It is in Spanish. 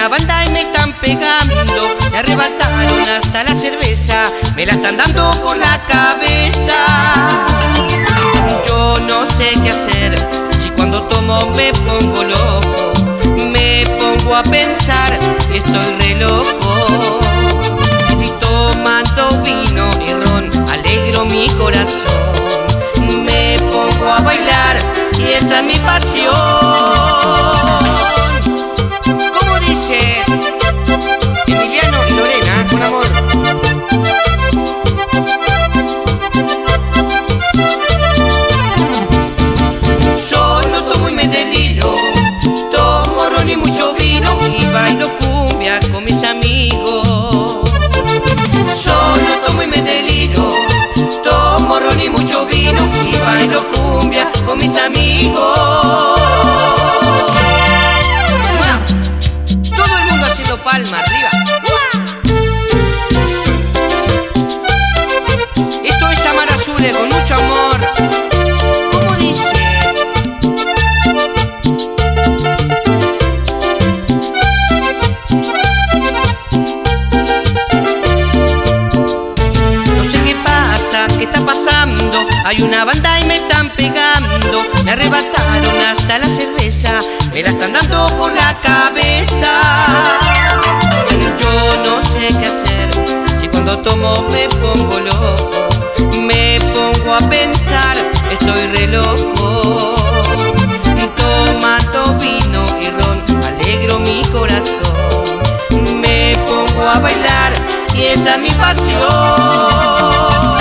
una banda y me están pegando. Me arrebataron hasta la cerveza, me la están dando por la cabeza. Yo no sé qué hacer, si cuando tomo me pongo loco. Me pongo a pensar y estoy re loco. Y tomando vino y ron alegro mi corazón. Me pongo a bailar y esa es mi pasión. ¿Cómo dice? Emiliano y Lorena, con amor. Solo tomo y me deliro, tomo ron y mucho vino y bailo cumbia con mis amigos. Solo tomo y me deliro, tomo ron y mucho vino y bailo cumbia con mis amigos. Bueno, todo el mundo haciendo palma arriba. Esto es Amar Azules con mucho amor. ¿Cómo dice? No sé qué pasa, qué está pasando. Hay una banda y me están pegando. Me arrebataron hasta la cerveza, me la están dando por la cabeza. Yo no sé qué hacer, si cuando tomo me pongo loco. Me pongo a pensar, estoy re loco. Tomando vino y ron alegro mi corazón. Me pongo a bailar y esa es mi pasión.